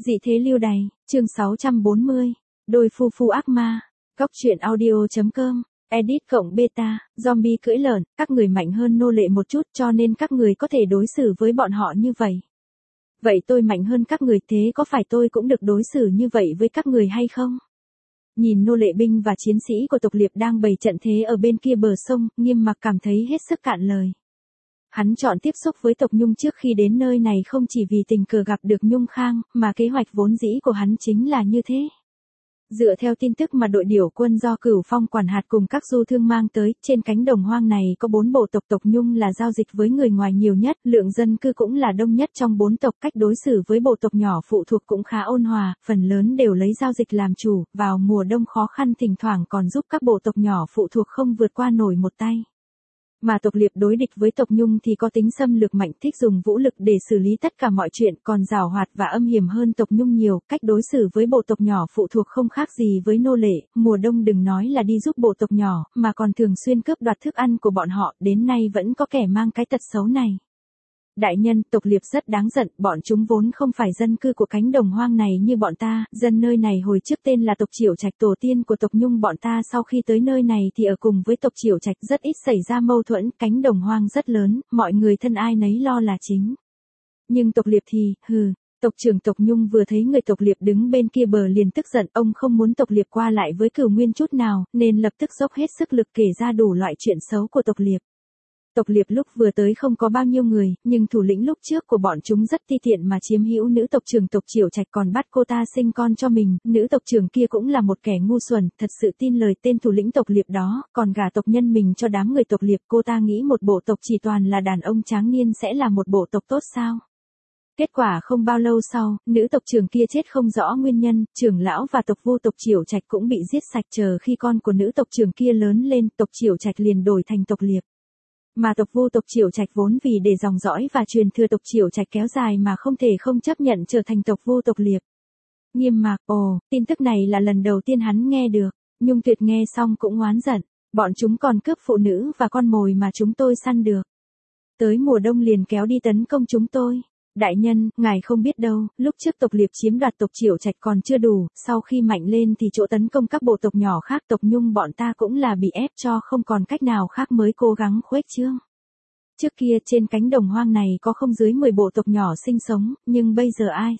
Dị thế lưu đày, chương 640, đôi phu phu ác ma, Cóc truyện audio.com, edit cộng beta, zombie cưỡi lợn, các người mạnh hơn nô lệ một chút cho nên các người có thể đối xử với bọn họ như vậy. Vậy tôi mạnh hơn các người thế có phải tôi cũng được đối xử như vậy với các người hay không? Nhìn nô lệ binh và chiến sĩ của tộc Liệp đang bày trận thế ở bên kia bờ sông, Nghiêm Mặc cảm thấy hết sức cạn lời. Hắn chọn tiếp xúc với tộc Nhung trước khi đến nơi này không chỉ vì tình cờ gặp được Nhung Khang, mà kế hoạch vốn dĩ của hắn chính là như thế. Dựa theo tin tức mà đội điểu quân do Cửu Phong quản hạt cùng các du thương mang tới, trên cánh đồng hoang này có 4 bộ tộc. Tộc Nhung là giao dịch với người ngoài nhiều nhất, lượng dân cư cũng là đông nhất trong 4 tộc. Cách đối xử với bộ tộc nhỏ phụ thuộc cũng khá ôn hòa, phần lớn đều lấy giao dịch làm chủ, vào mùa đông khó khăn thỉnh thoảng còn giúp các bộ tộc nhỏ phụ thuộc không vượt qua nổi một tay. Mà tộc Liệp đối địch với tộc Nhung thì có tính xâm lược mạnh, thích dùng vũ lực để xử lý tất cả mọi chuyện, còn giàu hoạt và âm hiểm hơn tộc Nhung nhiều. Cách đối xử với bộ tộc nhỏ phụ thuộc không khác gì với nô lệ, mùa đông đừng nói là đi giúp bộ tộc nhỏ, mà còn thường xuyên cướp đoạt thức ăn của bọn họ, đến nay vẫn có kẻ mang cái tật xấu này. Đại nhân, tộc Liệp rất đáng giận, bọn chúng vốn không phải dân cư của cánh đồng hoang này như bọn ta, dân nơi này hồi trước tên là tộc Triểu Trạch, tổ tiên của tộc Nhung bọn ta sau khi tới nơi này thì ở cùng với tộc Triểu Trạch, rất ít xảy ra mâu thuẫn, cánh đồng hoang rất lớn, mọi người thân ai nấy lo là chính. Nhưng tộc Liệp thì, tộc trưởng tộc Nhung vừa thấy người tộc Liệp đứng bên kia bờ liền tức giận, ông không muốn tộc Liệp qua lại với Cửu Nguyên chút nào, nên lập tức dốc hết sức lực kể ra đủ loại chuyện xấu của tộc Liệp. Tộc Liệp lúc vừa tới không có bao nhiêu người, nhưng thủ lĩnh lúc trước của bọn chúng rất ti tiện mà chiếm hữu nữ tộc trưởng tộc Triểu Trạch, còn bắt cô ta sinh con cho mình. Nữ tộc trưởng kia cũng là một kẻ ngu xuẩn, thật sự tin lời tên thủ lĩnh tộc Liệp đó, còn gả tộc nhân mình cho đám người tộc Liệp. Cô ta nghĩ một bộ tộc chỉ toàn là đàn ông tráng niên sẽ là một bộ tộc tốt sao? Kết quả không bao lâu sau, nữ tộc trưởng kia chết không rõ nguyên nhân, trưởng lão và tộc Vu tộc Triểu Trạch cũng bị giết sạch. Chờ khi con của nữ tộc trưởng kia lớn lên, tộc Triểu Trạch liền đổi thành tộc Liệp. Mà tộc Vu tộc Triểu Trạch vốn vì để dòng dõi và truyền thừa tộc Triểu Trạch kéo dài mà không thể không chấp nhận trở thành tộc Vu tộc Liệp. Nghiêm Mặc, tin tức này là lần đầu tiên hắn nghe được. Nhung Tuyệt nghe xong cũng oán giận, bọn chúng còn cướp phụ nữ và con mồi mà chúng tôi săn được. Tới mùa đông liền kéo đi tấn công chúng tôi. Đại nhân, ngài không biết đâu, lúc trước tộc Liệp chiếm đoạt tộc Triểu Trạch còn chưa đủ, sau khi mạnh lên thì chỗ tấn công các bộ tộc nhỏ khác. Tộc Nhung bọn ta cũng là bị ép cho không còn cách nào khác mới cố gắng khuếch trương. Trước kia trên cánh đồng hoang này có không dưới 10 bộ tộc nhỏ sinh sống, nhưng bây giờ ai?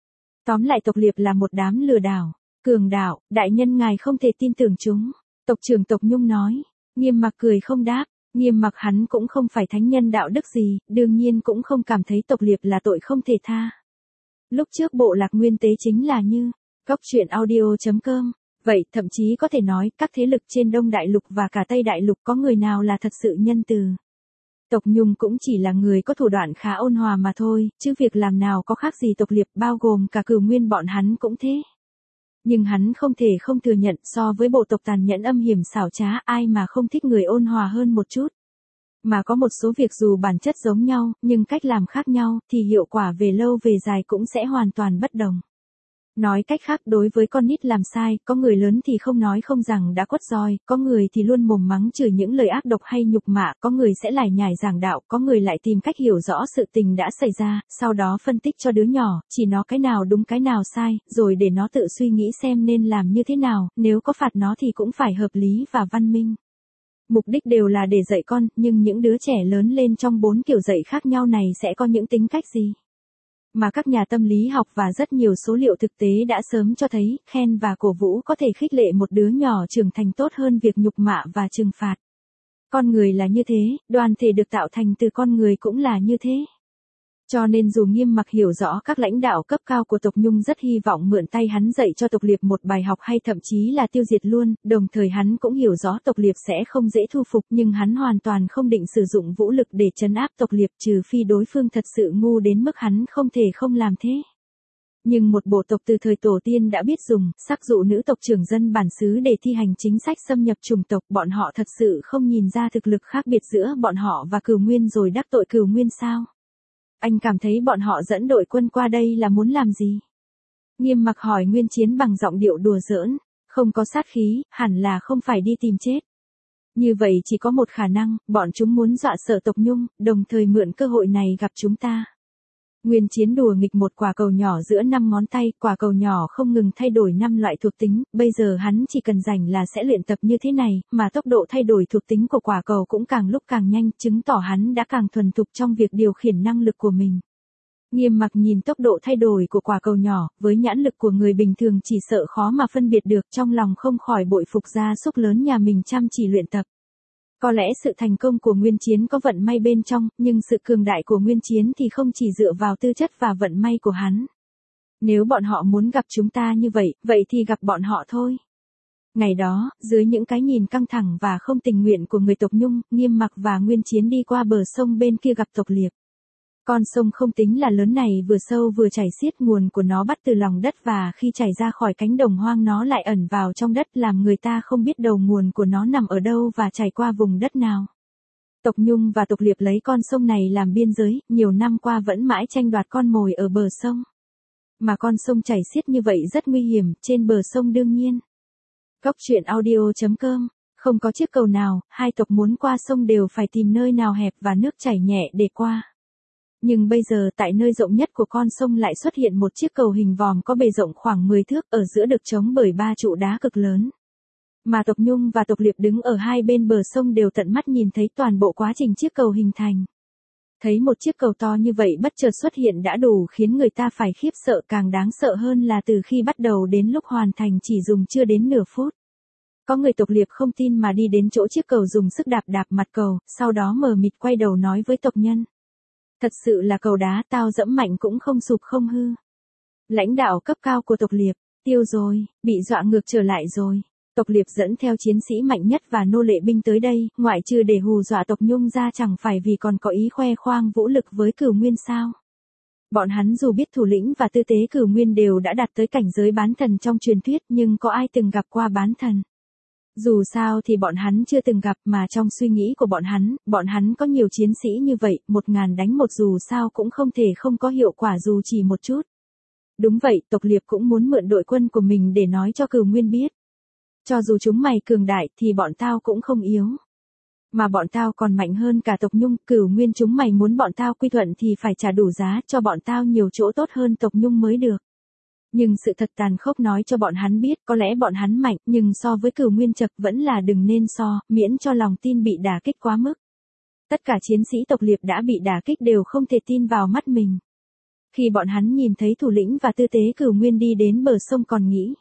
Tóm lại tộc Liệp là một đám lừa đảo, cường đạo, đại nhân ngài không thể tin tưởng chúng. Tộc trưởng tộc Nhung nói. Nghiêm Mặc cười không đáp. Nghiêm Mặc hắn cũng không phải thánh nhân đạo đức gì, đương nhiên cũng không cảm thấy tộc Liệp là tội không thể tha. Lúc trước bộ lạc nguyên tế chính là như Cóc truyện audio.com. Vậy, thậm chí có thể nói, các thế lực trên Đông Đại Lục và cả Tây Đại Lục có người nào là thật sự nhân từ. Tộc Nhung cũng chỉ là người có thủ đoạn khá ôn hòa mà thôi, chứ việc làm nào có khác gì tộc Liệp, bao gồm cả Cửu Nguyên bọn hắn cũng thế. Nhưng hắn không thể không thừa nhận, so với bộ tộc tàn nhẫn âm hiểm xảo trá, ai mà không thích người ôn hòa hơn một chút. Mà có một số việc dù bản chất giống nhau, nhưng cách làm khác nhau, thì hiệu quả về lâu về dài cũng sẽ hoàn toàn bất đồng. Nói cách khác, đối với con nít làm sai, có người lớn thì không nói không rằng đã quất roi, có người thì luôn mồm mắng chửi những lời ác độc hay nhục mạ, có người sẽ lải nhải giảng đạo, có người lại tìm cách hiểu rõ sự tình đã xảy ra, sau đó phân tích cho đứa nhỏ, chỉ nó cái nào đúng cái nào sai, rồi để nó tự suy nghĩ xem nên làm như thế nào, nếu có phạt nó thì cũng phải hợp lý và văn minh. Mục đích đều là để dạy con, nhưng những đứa trẻ lớn lên trong 4 kiểu dạy khác nhau này sẽ có những tính cách gì? Mà các nhà tâm lý học và rất nhiều số liệu thực tế đã sớm cho thấy, khen và cổ vũ có thể khích lệ một đứa nhỏ trưởng thành tốt hơn việc nhục mạ và trừng phạt. Con người là như thế, đoàn thể được tạo thành từ con người cũng là như thế. Cho nên dù Nghiêm Mặc hiểu rõ các lãnh đạo cấp cao của tộc Nhung rất hy vọng mượn tay hắn dạy cho tộc Liệp một bài học hay thậm chí là tiêu diệt luôn, đồng thời hắn cũng hiểu rõ tộc Liệp sẽ không dễ thu phục, nhưng hắn hoàn toàn không định sử dụng vũ lực để trấn áp tộc Liệp, trừ phi đối phương thật sự ngu đến mức hắn không thể không làm thế. Nhưng một bộ tộc từ thời tổ tiên đã biết dùng sắc dụ nữ tộc trưởng dân bản xứ để thi hành chính sách xâm nhập chủng tộc, bọn họ thật sự không nhìn ra thực lực khác biệt giữa bọn họ và Cửu Nguyên rồi đắc tội Cửu Nguyên sao? Anh cảm thấy bọn họ dẫn đội quân qua đây là muốn làm gì? Nghiêm Mặc hỏi Nguyên Chiến bằng giọng điệu đùa giỡn, không có sát khí, hẳn là không phải đi tìm chết. Như vậy chỉ có một khả năng, bọn chúng muốn dọa sợ tộc Nhung, đồng thời mượn cơ hội này gặp chúng ta. Nguyên Chiến đùa nghịch một quả cầu nhỏ giữa 5 ngón tay, quả cầu nhỏ không ngừng thay đổi 5 loại thuộc tính, bây giờ hắn chỉ cần rảnh là sẽ luyện tập như thế này, mà tốc độ thay đổi thuộc tính của quả cầu cũng càng lúc càng nhanh, chứng tỏ hắn đã càng thuần thục trong việc điều khiển năng lực của mình. Nghiêm Mặc nhìn tốc độ thay đổi của quả cầu nhỏ, với nhãn lực của người bình thường chỉ sợ khó mà phân biệt được, trong lòng không khỏi bội phục gia súc lớn nhà mình chăm chỉ luyện tập. Có lẽ sự thành công của Nguyên Chiến có vận may bên trong, nhưng sự cường đại của Nguyên Chiến thì không chỉ dựa vào tư chất và vận may của hắn. Nếu bọn họ muốn gặp chúng ta như vậy, vậy thì gặp bọn họ thôi. Ngày đó, dưới những cái nhìn căng thẳng và không tình nguyện của người tộc Nhung, Nghiêm Mặc và Nguyên Chiến đi qua bờ sông bên kia gặp tộc Liệp. Con sông không tính là lớn này vừa sâu vừa chảy xiết, nguồn của nó bắt từ lòng đất và khi chảy ra khỏi cánh đồng hoang nó lại ẩn vào trong đất, làm người ta không biết đầu nguồn của nó nằm ở đâu và chảy qua vùng đất nào. Tộc Nhung và tộc Liệp lấy con sông này làm biên giới, nhiều năm qua vẫn mãi tranh đoạt con mồi ở bờ sông. Mà con sông chảy xiết như vậy rất nguy hiểm, trên bờ sông đương nhiên. Cốc truyện audio.com, không có chiếc cầu nào, hai tộc muốn qua sông đều phải tìm nơi nào hẹp và nước chảy nhẹ để qua. Nhưng bây giờ tại nơi rộng nhất của con sông lại xuất hiện một chiếc cầu hình vòm có bề rộng khoảng 10 thước, ở giữa được chống bởi 3 trụ đá cực lớn. Mà tộc Nhung và tộc Liệp đứng ở hai bên bờ sông đều tận mắt nhìn thấy toàn bộ quá trình chiếc cầu hình thành. Thấy một chiếc cầu to như vậy bất chợt xuất hiện đã đủ khiến người ta phải khiếp sợ, càng đáng sợ hơn là từ khi bắt đầu đến lúc hoàn thành chỉ dùng chưa đến nửa phút. Có người tộc Liệp không tin mà đi đến chỗ chiếc cầu dùng sức đạp đạp mặt cầu, sau đó mờ mịt quay đầu nói với tộc nhân. Thật sự là cầu đá tao dẫm mạnh cũng không sụp không hư. Lãnh đạo cấp cao của tộc Liệp, tiêu rồi, bị dọa ngược trở lại rồi. Tộc Liệp dẫn theo chiến sĩ mạnh nhất và nô lệ binh tới đây, ngoại trừ để hù dọa tộc Nhung ra chẳng phải vì còn có ý khoe khoang vũ lực với Cửu Nguyên sao. Bọn hắn dù biết thủ lĩnh và tư tế Cửu Nguyên đều đã đạt tới cảnh giới bán thần trong truyền thuyết, nhưng có ai từng gặp qua bán thần? Dù sao thì bọn hắn chưa từng gặp, mà trong suy nghĩ của bọn hắn có nhiều chiến sĩ như vậy, 1000 đánh một dù sao cũng không thể không có hiệu quả dù chỉ một chút. Đúng vậy, tộc Liệp cũng muốn mượn đội quân của mình để nói cho Cửu Nguyên biết. Cho dù chúng mày cường đại thì bọn tao cũng không yếu. Mà bọn tao còn mạnh hơn cả tộc Nhung, Cửu Nguyên chúng mày muốn bọn tao quy thuận thì phải trả đủ giá cho bọn tao nhiều chỗ tốt hơn tộc Nhung mới được. Nhưng sự thật tàn khốc nói cho bọn hắn biết, có lẽ bọn hắn mạnh, nhưng so với Cửu Nguyên Chập vẫn là đừng nên so, miễn cho lòng tin bị đả kích quá mức. Tất cả chiến sĩ tộc Liệp đã bị đả kích đều không thể tin vào mắt mình. Khi bọn hắn nhìn thấy thủ lĩnh và tư tế Cửu Nguyên đi đến bờ sông còn nghĩ.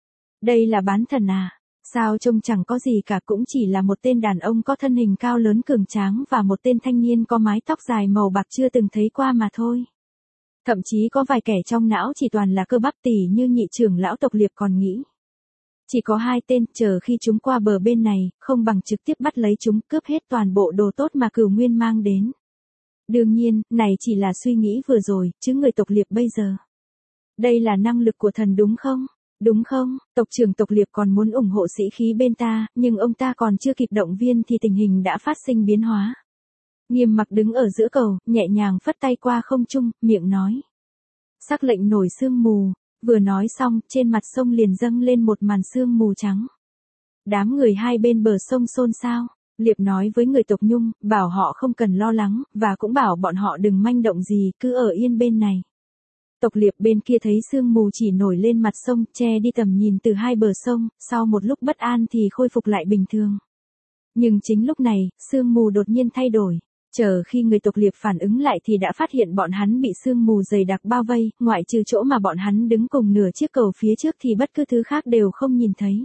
Đây là bán thần à? Sao trông chẳng có gì cả, cũng chỉ là một tên đàn ông có thân hình cao lớn cường tráng và một tên thanh niên có mái tóc dài màu bạc chưa từng thấy qua mà thôi. Thậm chí có vài kẻ trong não chỉ toàn là cơ bắp tỉ như nhị trưởng lão tộc Liệp còn nghĩ. Chỉ có 2 tên, chờ khi chúng qua bờ bên này, không bằng trực tiếp bắt lấy chúng, cướp hết toàn bộ đồ tốt mà Cửu Nguyên mang đến. Đương nhiên, này chỉ là suy nghĩ vừa rồi, chứ người tộc Liệp bây giờ. Đây là năng lực của thần đúng không? Đúng không? Tộc trưởng tộc Liệp còn muốn ủng hộ sĩ khí bên ta, nhưng ông ta còn chưa kịp động viên thì tình hình đã phát sinh biến hóa. Nghiêm Mặc đứng ở giữa cầu, nhẹ nhàng phất tay qua không trung, miệng nói. Sắc lệnh nổi sương mù, vừa nói xong, trên mặt sông liền dâng lên một màn sương mù trắng. Đám người hai bên bờ sông xôn xao, Liệp nói với người tộc Nhung, bảo họ không cần lo lắng, và cũng bảo bọn họ đừng manh động gì, cứ ở yên bên này. Tộc Liệp bên kia thấy sương mù chỉ nổi lên mặt sông, che đi tầm nhìn từ hai bờ sông, sau một lúc bất an thì khôi phục lại bình thường. Nhưng chính lúc này, sương mù đột nhiên thay đổi. Chờ khi người tộc Liệp phản ứng lại thì đã phát hiện bọn hắn bị sương mù dày đặc bao vây, ngoại trừ chỗ mà bọn hắn đứng cùng nửa chiếc cầu phía trước thì bất cứ thứ khác đều không nhìn thấy.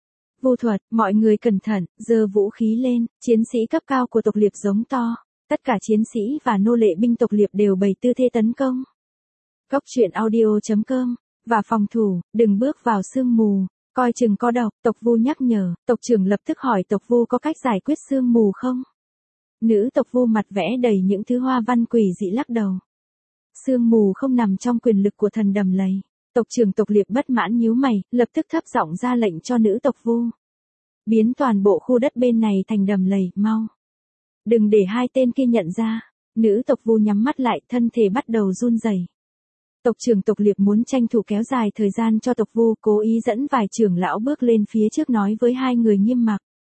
Vu thuật, mọi người cẩn thận, giơ vũ khí lên, chiến sĩ cấp cao của tộc Liệp giống to. Tất cả chiến sĩ và nô lệ binh tộc Liệp đều bày tư thế tấn công. Cốc truyện audio.com, và phòng thủ, đừng bước vào sương mù, coi chừng có độc, tộc Vu nhắc nhở, tộc trưởng lập tức hỏi tộc Vu có cách giải quyết sương mù không? Nữ tộc Vu mặt vẽ đầy những thứ hoa văn quỷ dị lắc đầu. Sương mù không nằm trong quyền lực của thần Đầm Lầy. Tộc trưởng tộc Liệp bất mãn nhíu mày, lập tức thấp giọng ra lệnh cho nữ tộc Vu. Biến toàn bộ khu đất bên này thành đầm lầy, mau. Đừng để 2 tên kia nhận ra. Nữ tộc Vu nhắm mắt lại, thân thể bắt đầu run rẩy. Tộc trưởng tộc Liệp muốn tranh thủ kéo dài thời gian cho tộc Vu, cố ý dẫn vài trưởng lão bước lên phía trước nói với 2 người Nghiêm Mặc.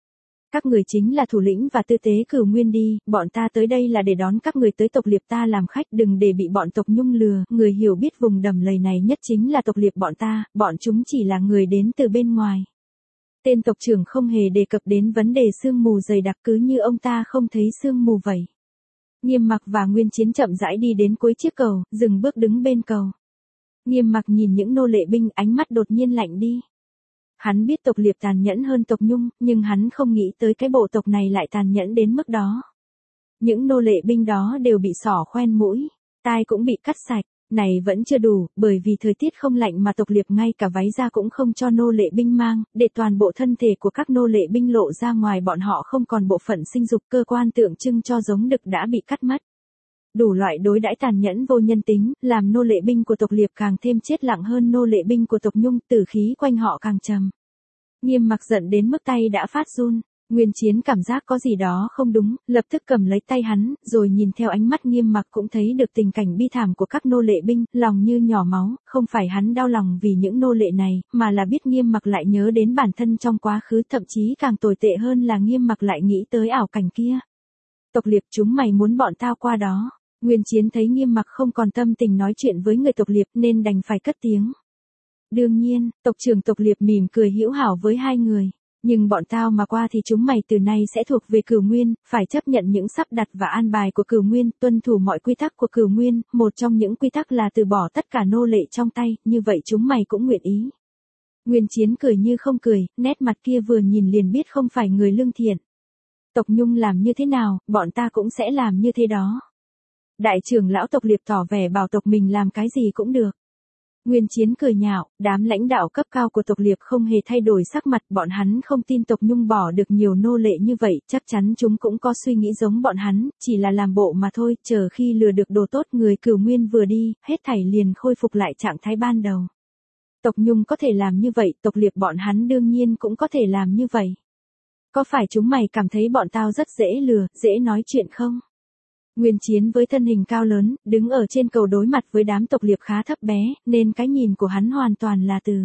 Các người chính là thủ lĩnh và tư tế Cửu Nguyên đi, bọn ta tới đây là để đón các người tới tộc Liệp ta làm khách, đừng để bị bọn tộc Nhung lừa, người hiểu biết vùng đầm lầy này nhất chính là tộc Liệp bọn ta, bọn chúng chỉ là người đến từ bên ngoài. Tên tộc trưởng không hề đề cập đến vấn đề sương mù dày đặc, cứ như ông ta không thấy sương mù vậy. Nghiêm Mặc và Nguyên Chiến chậm rãi đi đến cuối chiếc cầu, dừng bước đứng bên cầu. Nghiêm Mặc nhìn những nô lệ binh, ánh mắt đột nhiên lạnh đi. Hắn biết tộc Liệp tàn nhẫn hơn tộc Nhung, nhưng hắn không nghĩ tới cái bộ tộc này lại tàn nhẫn đến mức đó. Những nô lệ binh đó đều bị xỏ khoen mũi, tai cũng bị cắt sạch. Này vẫn chưa đủ, bởi vì thời tiết không lạnh mà tộc Liệp ngay cả váy da cũng không cho nô lệ binh mang, để toàn bộ thân thể của các nô lệ binh lộ ra ngoài, bọn họ không còn bộ phận sinh dục, cơ quan tượng trưng cho giống đực đã bị cắt mất. Đủ loại đối đãi tàn nhẫn vô nhân tính, làm nô lệ binh của tộc Liệp càng thêm chết lặng hơn nô lệ binh của tộc Nhung, tử khí quanh họ càng trầm. Nghiêm Mặc giận đến mức tay đã phát run. Nguyên Chiến cảm giác có gì đó không đúng, lập tức cầm lấy tay hắn, rồi nhìn theo ánh mắt Nghiêm Mặc cũng thấy được tình cảnh bi thảm của các nô lệ binh, lòng như nhỏ máu, không phải hắn đau lòng vì những nô lệ này, mà là biết Nghiêm Mặc lại nhớ đến bản thân trong quá khứ, thậm chí càng tồi tệ hơn là Nghiêm Mặc lại nghĩ tới ảo cảnh kia. Tộc Liệp, chúng mày muốn bọn tao qua đó. Nguyên Chiến thấy Nghiêm Mặc không còn tâm tình nói chuyện với người tộc Liệp nên đành phải cất tiếng. Đương nhiên, tộc trưởng tộc Liệp mỉm cười hữu hảo với hai người. Nhưng bọn tao mà qua thì chúng mày từ nay sẽ thuộc về Cửu Nguyên, phải chấp nhận những sắp đặt và an bài của Cửu Nguyên, tuân thủ mọi quy tắc của Cửu Nguyên, một trong những quy tắc là từ bỏ tất cả nô lệ trong tay, như vậy chúng mày cũng nguyện ý. Nguyên Chiến cười như không cười, nét mặt kia vừa nhìn liền biết không phải người lương thiện. Tộc Nhung làm như thế nào, bọn ta cũng sẽ làm như thế đó. Đại trưởng lão tộc Liệp tỏ vẻ bảo tộc mình làm cái gì cũng được. Nguyên Chiến cười nhạo, đám lãnh đạo cấp cao của tộc Liệp không hề thay đổi sắc mặt, bọn hắn không tin tộc Nhung bỏ được nhiều nô lệ như vậy, chắc chắn chúng cũng có suy nghĩ giống bọn hắn, chỉ là làm bộ mà thôi, chờ khi lừa được đồ tốt người Cửu Nguyên vừa đi, hết thảy liền khôi phục lại trạng thái ban đầu. Tộc Nhung có thể làm như vậy, tộc Liệp bọn hắn đương nhiên cũng có thể làm như vậy. Có phải chúng mày cảm thấy bọn tao rất dễ lừa, dễ nói chuyện không? Nguyên Chiến với thân hình cao lớn, đứng ở trên cầu đối mặt với đám tộc Liệp khá thấp bé, nên cái nhìn của hắn hoàn toàn là từ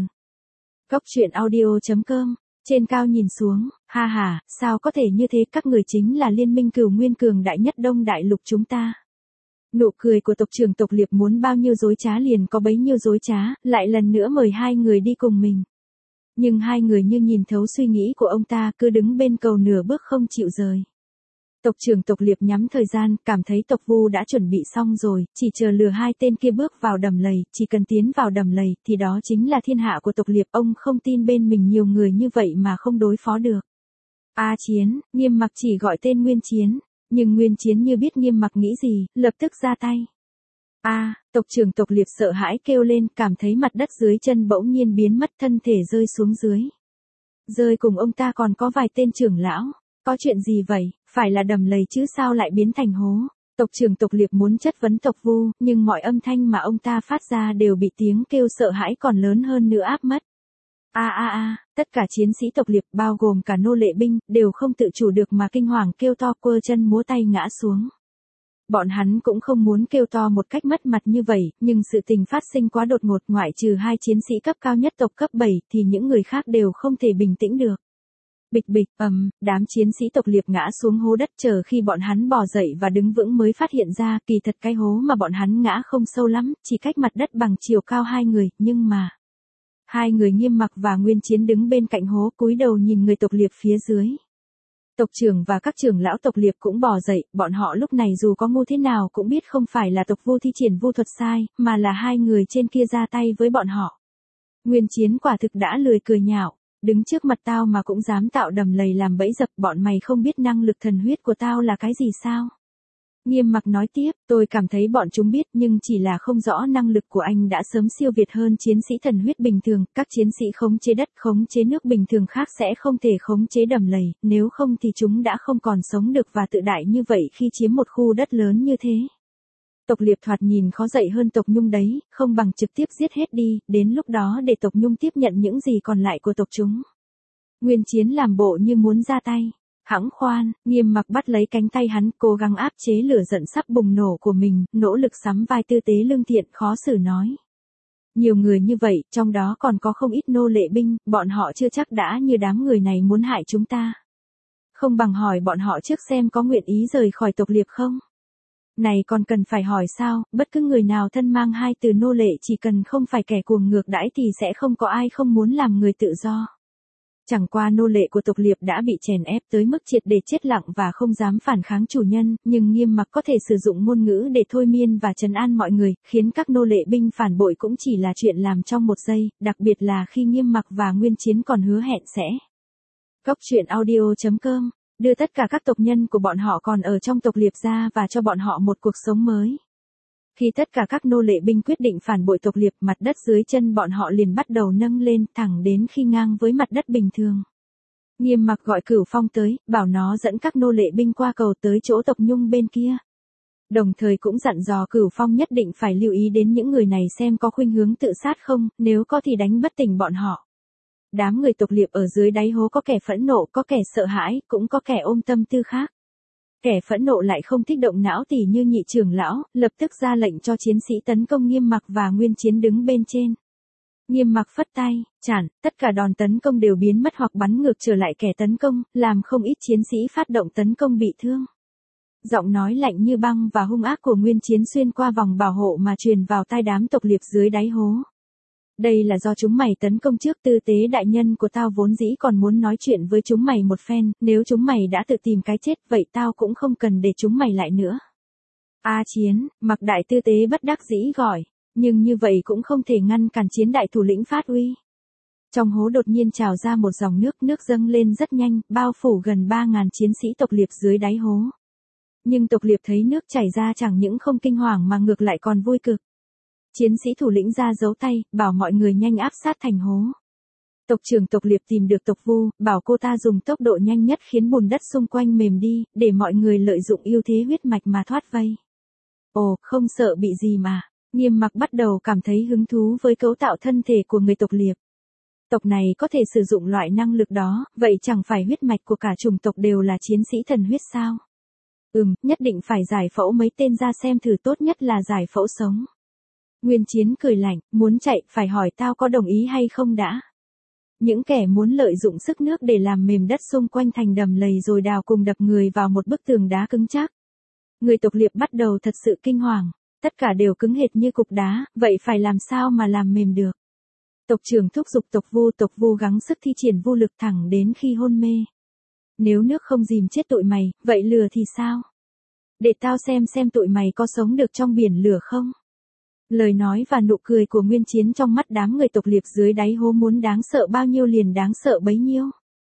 Cốc truyện audio.com, trên cao nhìn xuống, ha ha, sao có thể như thế, các người chính là liên minh Cửu Nguyên cường đại nhất Đông Đại Lục chúng ta. Nụ cười của tộc trưởng tộc Liệp muốn bao nhiêu dối trá liền có bấy nhiêu dối trá, lại lần nữa mời hai người đi cùng mình. Nhưng hai người như nhìn thấu suy nghĩ của ông ta, cứ đứng bên cầu nửa bước không chịu rời. Tộc trưởng tộc Liệp nhắm thời gian, cảm thấy tộc Vu đã chuẩn bị xong rồi, chỉ chờ lừa hai tên kia bước vào đầm lầy, chỉ cần tiến vào đầm lầy, thì đó chính là thiên hạ của tộc Liệp, ông không tin bên mình nhiều người như vậy mà không đối phó được. A Chiến, Nghiêm Mặc chỉ gọi tên Nguyên Chiến, nhưng Nguyên Chiến như biết Nghiêm Mặc nghĩ gì, lập tức ra tay. Tộc trưởng tộc Liệp sợ hãi kêu lên, cảm thấy mặt đất dưới chân bỗng nhiên biến mất, thân thể rơi xuống dưới. Rơi cùng ông ta còn có vài tên trưởng lão. Có chuyện gì vậy, phải là đầm lầy chứ sao lại biến thành hố? Tộc trưởng tộc Liệp muốn chất vấn tộc Vu, nhưng mọi âm thanh mà ông ta phát ra đều bị tiếng kêu sợ hãi còn lớn hơn nữa áp mất. Tất cả chiến sĩ tộc Liệp bao gồm cả nô lệ binh, đều không tự chủ được mà kinh hoàng kêu to, quơ chân múa tay ngã xuống. Bọn hắn cũng không muốn kêu to một cách mất mặt như vậy, nhưng sự tình phát sinh quá đột ngột, ngoại trừ hai chiến sĩ cấp cao nhất tộc cấp 7 thì những người khác đều không thể bình tĩnh được. Bịch bịch, đám chiến sĩ tộc Liệp ngã xuống hố đất, chờ khi bọn hắn bò dậy và đứng vững mới phát hiện ra, kỳ thật cái hố mà bọn hắn ngã không sâu lắm, chỉ cách mặt đất bằng chiều cao hai người, nhưng mà hai người Nghiêm Mặc và Nguyên Chiến đứng bên cạnh hố, cúi đầu nhìn người tộc Liệp phía dưới. Tộc trưởng và các trưởng lão tộc Liệp cũng bò dậy, bọn họ lúc này dù có ngu thế nào cũng biết không phải là tộc Vu thi triển vu thuật sai, mà là hai người trên kia ra tay với bọn họ. Nguyên Chiến quả thực đã lười cười nhạo. Đứng trước mặt tao mà cũng dám tạo đầm lầy làm bẫy dập, bọn mày không biết năng lực thần huyết của tao là cái gì sao? Nghiêm Mặc nói tiếp, tôi cảm thấy bọn chúng biết, nhưng chỉ là không rõ năng lực của anh đã sớm siêu việt hơn chiến sĩ thần huyết bình thường, các chiến sĩ khống chế đất, khống chế nước bình thường khác sẽ không thể khống chế đầm lầy, nếu không thì chúng đã không còn sống được và tự đại như vậy khi chiếm một khu đất lớn như thế. Tộc Liệp thoạt nhìn khó dạy hơn tộc Nhung đấy, không bằng trực tiếp giết hết đi, đến lúc đó để tộc Nhung tiếp nhận những gì còn lại của tộc chúng. Nguyên Chiến làm bộ như muốn ra tay. Hẵng khoan, Nghiêm Mặc bắt lấy cánh tay hắn, cố gắng áp chế lửa giận sắp bùng nổ của mình, nỗ lực sắm vai tư tế lương thiện, khó xử nói. Nhiều người như vậy, trong đó còn có không ít nô lệ binh, bọn họ chưa chắc đã như đám người này muốn hại chúng ta. Không bằng hỏi bọn họ trước xem có nguyện ý rời khỏi tộc liệp không? Này còn cần phải hỏi sao, bất cứ người nào thân mang hai từ nô lệ chỉ cần không phải kẻ cuồng ngược đãi thì sẽ không có ai không muốn làm người tự do. Chẳng qua nô lệ của tộc liệp đã bị chèn ép tới mức triệt để chết lặng và không dám phản kháng chủ nhân, nhưng Nghiêm Mặc có thể sử dụng ngôn ngữ để thôi miên và trấn an mọi người, khiến các nô lệ binh phản bội cũng chỉ là chuyện làm trong một giây, đặc biệt là khi Nghiêm Mặc và Nguyên Chiến còn hứa hẹn sẽ. Cốc truyện audio.com đưa tất cả các tộc nhân của bọn họ còn ở trong tộc liệp ra và cho bọn họ một cuộc sống mới. Khi tất cả các nô lệ binh quyết định phản bội tộc liệp, mặt đất dưới chân bọn họ liền bắt đầu nâng lên thẳng đến khi ngang với mặt đất bình thường. Nghiêm Mặc gọi Cửu Phong tới, bảo nó dẫn các nô lệ binh qua cầu tới chỗ tộc Nhung bên kia. Đồng thời cũng dặn dò Cửu Phong nhất định phải lưu ý đến những người này xem có khuynh hướng tự sát không, nếu có thì đánh bất tỉnh bọn họ. Đám người tộc liệp ở dưới đáy hố có kẻ phẫn nộ, có kẻ sợ hãi, cũng có kẻ ôm tâm tư khác. Kẻ phẫn nộ lại không thích động não tỉ như nhị trưởng lão, lập tức ra lệnh cho chiến sĩ tấn công Nghiêm Mặc và Nguyên Chiến đứng bên trên. Nghiêm Mặc phất tay, chản, tất cả đòn tấn công đều biến mất hoặc bắn ngược trở lại kẻ tấn công, làm không ít chiến sĩ phát động tấn công bị thương. Giọng nói lạnh như băng và hung ác của Nguyên Chiến xuyên qua vòng bảo hộ mà truyền vào tai đám tộc liệp dưới đáy hố. Đây là do chúng mày tấn công trước, tư tế đại nhân của tao vốn dĩ còn muốn nói chuyện với chúng mày một phen, nếu chúng mày đã tự tìm cái chết vậy tao cũng không cần để chúng mày lại nữa. Chiến, Mặc đại tư tế bất đắc dĩ gọi, nhưng như vậy cũng không thể ngăn cản Chiến đại thủ lĩnh phát uy. Trong hố đột nhiên trào ra một dòng nước dâng lên rất nhanh, bao phủ gần 3.000 chiến sĩ tộc liệp dưới đáy hố. Nhưng tộc liệp thấy nước chảy ra chẳng những không kinh hoàng mà ngược lại còn vui cực. Chiến sĩ thủ lĩnh ra giấu tay, bảo mọi người nhanh áp sát thành hố. Tộc trưởng tộc liệp tìm được tộc Vu, bảo cô ta dùng tốc độ nhanh nhất khiến bùn đất xung quanh mềm đi, để mọi người lợi dụng ưu thế huyết mạch mà thoát vây. Ồ, không sợ bị gì mà. Nghiêm Mặc bắt đầu cảm thấy hứng thú với cấu tạo thân thể của người tộc liệp. Tộc này có thể sử dụng loại năng lực đó, vậy chẳng phải huyết mạch của cả chủng tộc đều là chiến sĩ thần huyết sao? Nhất định phải giải phẫu mấy tên ra xem thử, tốt nhất là giải phẫu sống. Nguyên Chiến cười lạnh, muốn chạy, phải hỏi tao có đồng ý hay không đã. Những kẻ muốn lợi dụng sức nước để làm mềm đất xung quanh thành đầm lầy rồi đào cùng đập người vào một bức tường đá cứng chắc. Người tộc liệp bắt đầu thật sự kinh hoàng, tất cả đều cứng hệt như cục đá, vậy phải làm sao mà làm mềm được. Tộc trưởng thúc giục tộc Vu gắng sức thi triển vô lực thẳng đến khi hôn mê. Nếu nước không dìm chết tụi mày, vậy lửa thì sao? Để tao xem tụi mày có sống được trong biển lửa không? Lời nói và nụ cười của Nguyên Chiến trong mắt đám người tộc liệp dưới đáy hố muốn đáng sợ bao nhiêu liền đáng sợ bấy nhiêu.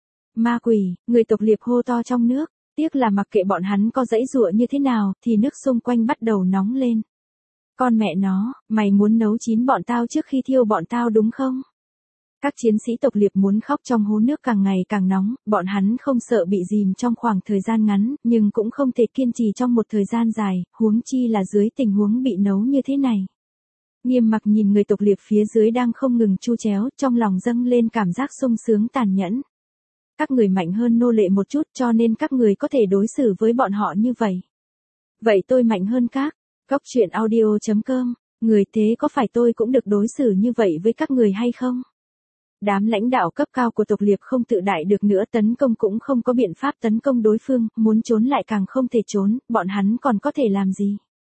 Ma quỷ, người tộc liệp hô to trong nước, tiếc là mặc kệ bọn hắn có giãy giụa như thế nào thì nước xung quanh bắt đầu nóng lên. Con mẹ nó, mày muốn nấu chín bọn tao trước khi thiêu bọn tao đúng không? Các chiến sĩ tộc liệp muốn khóc trong hố nước càng ngày càng nóng, bọn hắn không sợ bị dìm trong khoảng thời gian ngắn, nhưng cũng không thể kiên trì trong một thời gian dài, huống chi là dưới tình huống bị nấu như thế này. Nghiêm Mặc nhìn người tộc liệp phía dưới đang không ngừng chu chéo, trong lòng dâng lên cảm giác sung sướng tàn nhẫn. Các người mạnh hơn nô lệ một chút cho nên các người có thể đối xử với bọn họ như vậy. Vậy tôi mạnh hơn các. Cốc truyện audio.com, người thế có phải tôi cũng được đối xử như vậy với các người hay không? Đám lãnh đạo cấp cao của tộc liệp không tự đại được nữa, tấn công cũng không có biện pháp tấn công đối phương, muốn trốn lại càng không thể trốn, bọn hắn còn có thể làm gì?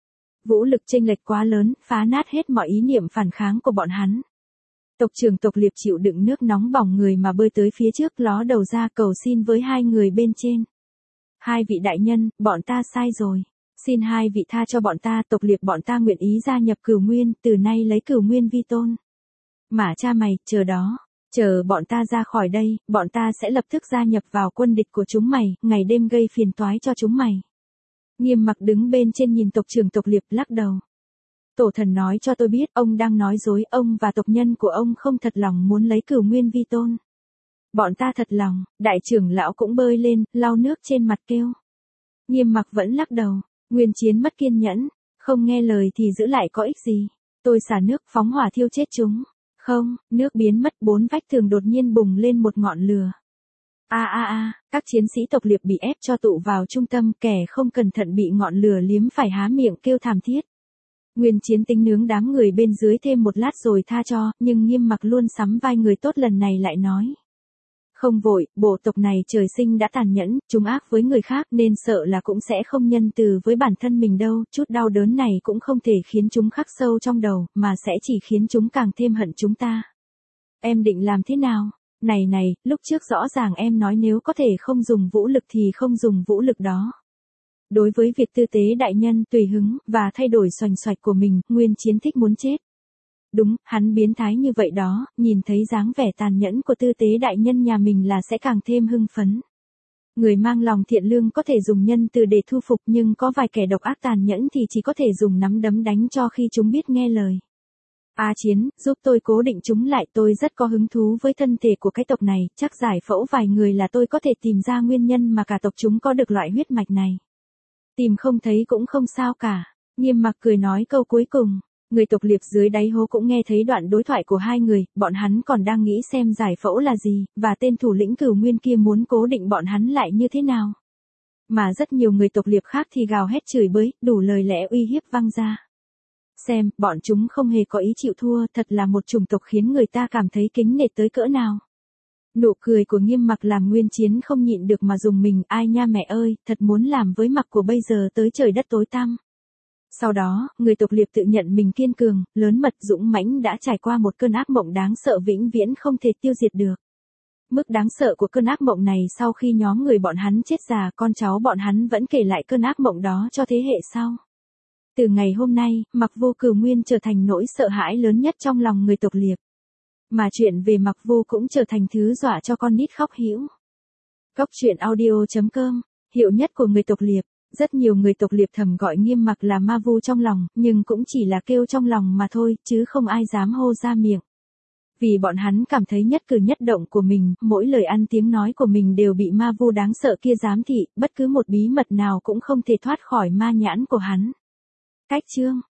Vũ lực chênh lệch quá lớn, phá nát hết mọi ý niệm phản kháng của bọn hắn. Tộc trưởng tộc liệp chịu đựng nước nóng bỏng người mà bơi tới phía trước, ló đầu ra cầu xin với hai người bên trên. Hai vị đại nhân, bọn ta sai rồi. Xin hai vị tha cho bọn ta, tộc liệp bọn ta nguyện ý gia nhập Cửu Nguyên, từ nay lấy Cửu Nguyên vi tôn. Mà cha mày, chờ đó. Chờ bọn ta ra khỏi đây, bọn ta sẽ lập tức gia nhập vào quân địch của chúng mày, ngày đêm gây phiền toái cho chúng mày. Nghiêm Mặc đứng bên trên nhìn tộc trưởng tộc liệp lắc đầu. Tổ thần nói cho tôi biết ông đang nói dối, ông và tộc nhân của ông không thật lòng muốn lấy Cửu Nguyên vi tôn. Bọn ta thật lòng, đại trưởng lão cũng bơi lên, lau nước trên mặt kêu. Nghiêm Mặc vẫn lắc đầu, Nguyên Chiến mất kiên nhẫn, không nghe lời thì giữ lại có ích gì. Tôi xả nước phóng hỏa thiêu chết chúng. Không, nước biến mất, bốn vách tường đột nhiên bùng lên một ngọn lửa. Các chiến sĩ tộc liệp bị ép cho tụ vào trung tâm, kẻ không cẩn thận bị ngọn lửa liếm phải há miệng kêu thảm thiết. Nguyên Chiến tính nướng đám người bên dưới thêm một lát rồi tha cho, nhưng Nghiêm Mặc luôn sắm vai người tốt lần này lại nói. Không vội, bộ tộc này trời sinh đã tàn nhẫn, chúng ác với người khác nên sợ là cũng sẽ không nhân từ với bản thân mình đâu, chút đau đớn này cũng không thể khiến chúng khắc sâu trong đầu, mà sẽ chỉ khiến chúng càng thêm hận chúng ta. Em định làm thế nào? Này, lúc trước rõ ràng em nói nếu có thể không dùng vũ lực thì không dùng vũ lực đó. Đối với việc tư tế đại nhân tùy hứng và thay đổi xoành xoạch của mình, Nguyên Chiến thích muốn chết. Đúng, hắn biến thái như vậy đó, nhìn thấy dáng vẻ tàn nhẫn của tư tế đại nhân nhà mình là sẽ càng thêm hưng phấn. Người mang lòng thiện lương có thể dùng nhân từ để thu phục nhưng có vài kẻ độc ác tàn nhẫn thì chỉ có thể dùng nắm đấm đánh cho khi chúng biết nghe lời. A Chiến, giúp tôi cố định chúng lại, tôi rất có hứng thú với thân thể của cái tộc này, chắc giải phẫu vài người là tôi có thể tìm ra nguyên nhân mà cả tộc chúng có được loại huyết mạch này. Tìm không thấy cũng không sao cả. Nghiêm Mặc cười nói câu cuối cùng. Người tộc Liệp dưới đáy hố cũng nghe thấy đoạn đối thoại của hai người, bọn hắn còn đang nghĩ xem giải phẫu là gì, và tên thủ lĩnh Cửu Nguyên kia muốn cố định bọn hắn lại như thế nào. Mà rất nhiều người tộc Liệp khác thì gào hét chửi bới, đủ lời lẽ uy hiếp vang ra. Xem, bọn chúng không hề có ý chịu thua, thật là một chủng tộc khiến người ta cảm thấy kính nể tới cỡ nào. Nụ cười của Nghiêm Mặc làm Nguyên Chiến không nhịn được mà dùng mình, ai nha mẹ ơi, thật muốn làm với Mặc của bây giờ tới trời đất tối tăm. Sau đó, người tộc Liệp tự nhận mình kiên cường, lớn mật, dũng mãnh đã trải qua một cơn ác mộng đáng sợ vĩnh viễn không thể tiêu diệt được. Mức đáng sợ của cơn ác mộng này sau khi nhóm người bọn hắn chết già, con cháu bọn hắn vẫn kể lại cơn ác mộng đó cho thế hệ sau. Từ ngày hôm nay, Mặc Vô Cửu Nguyên trở thành nỗi sợ hãi lớn nhất trong lòng người tộc Liệp. Mà chuyện về Mặc Vô cũng trở thành thứ dọa cho con nít khóc hữu. Cóc truyện audio.com, hiệu nhất của người tộc Liệp. Rất nhiều người tộc Liệp thầm gọi Nghiêm Mặc là ma vu trong lòng, nhưng cũng chỉ là kêu trong lòng mà thôi, chứ không ai dám hô ra miệng. Vì bọn hắn cảm thấy nhất cử nhất động của mình, mỗi lời ăn tiếng nói của mình đều bị ma vu đáng sợ kia giám thị, bất cứ một bí mật nào cũng không thể thoát khỏi ma nhãn của hắn. Cách chương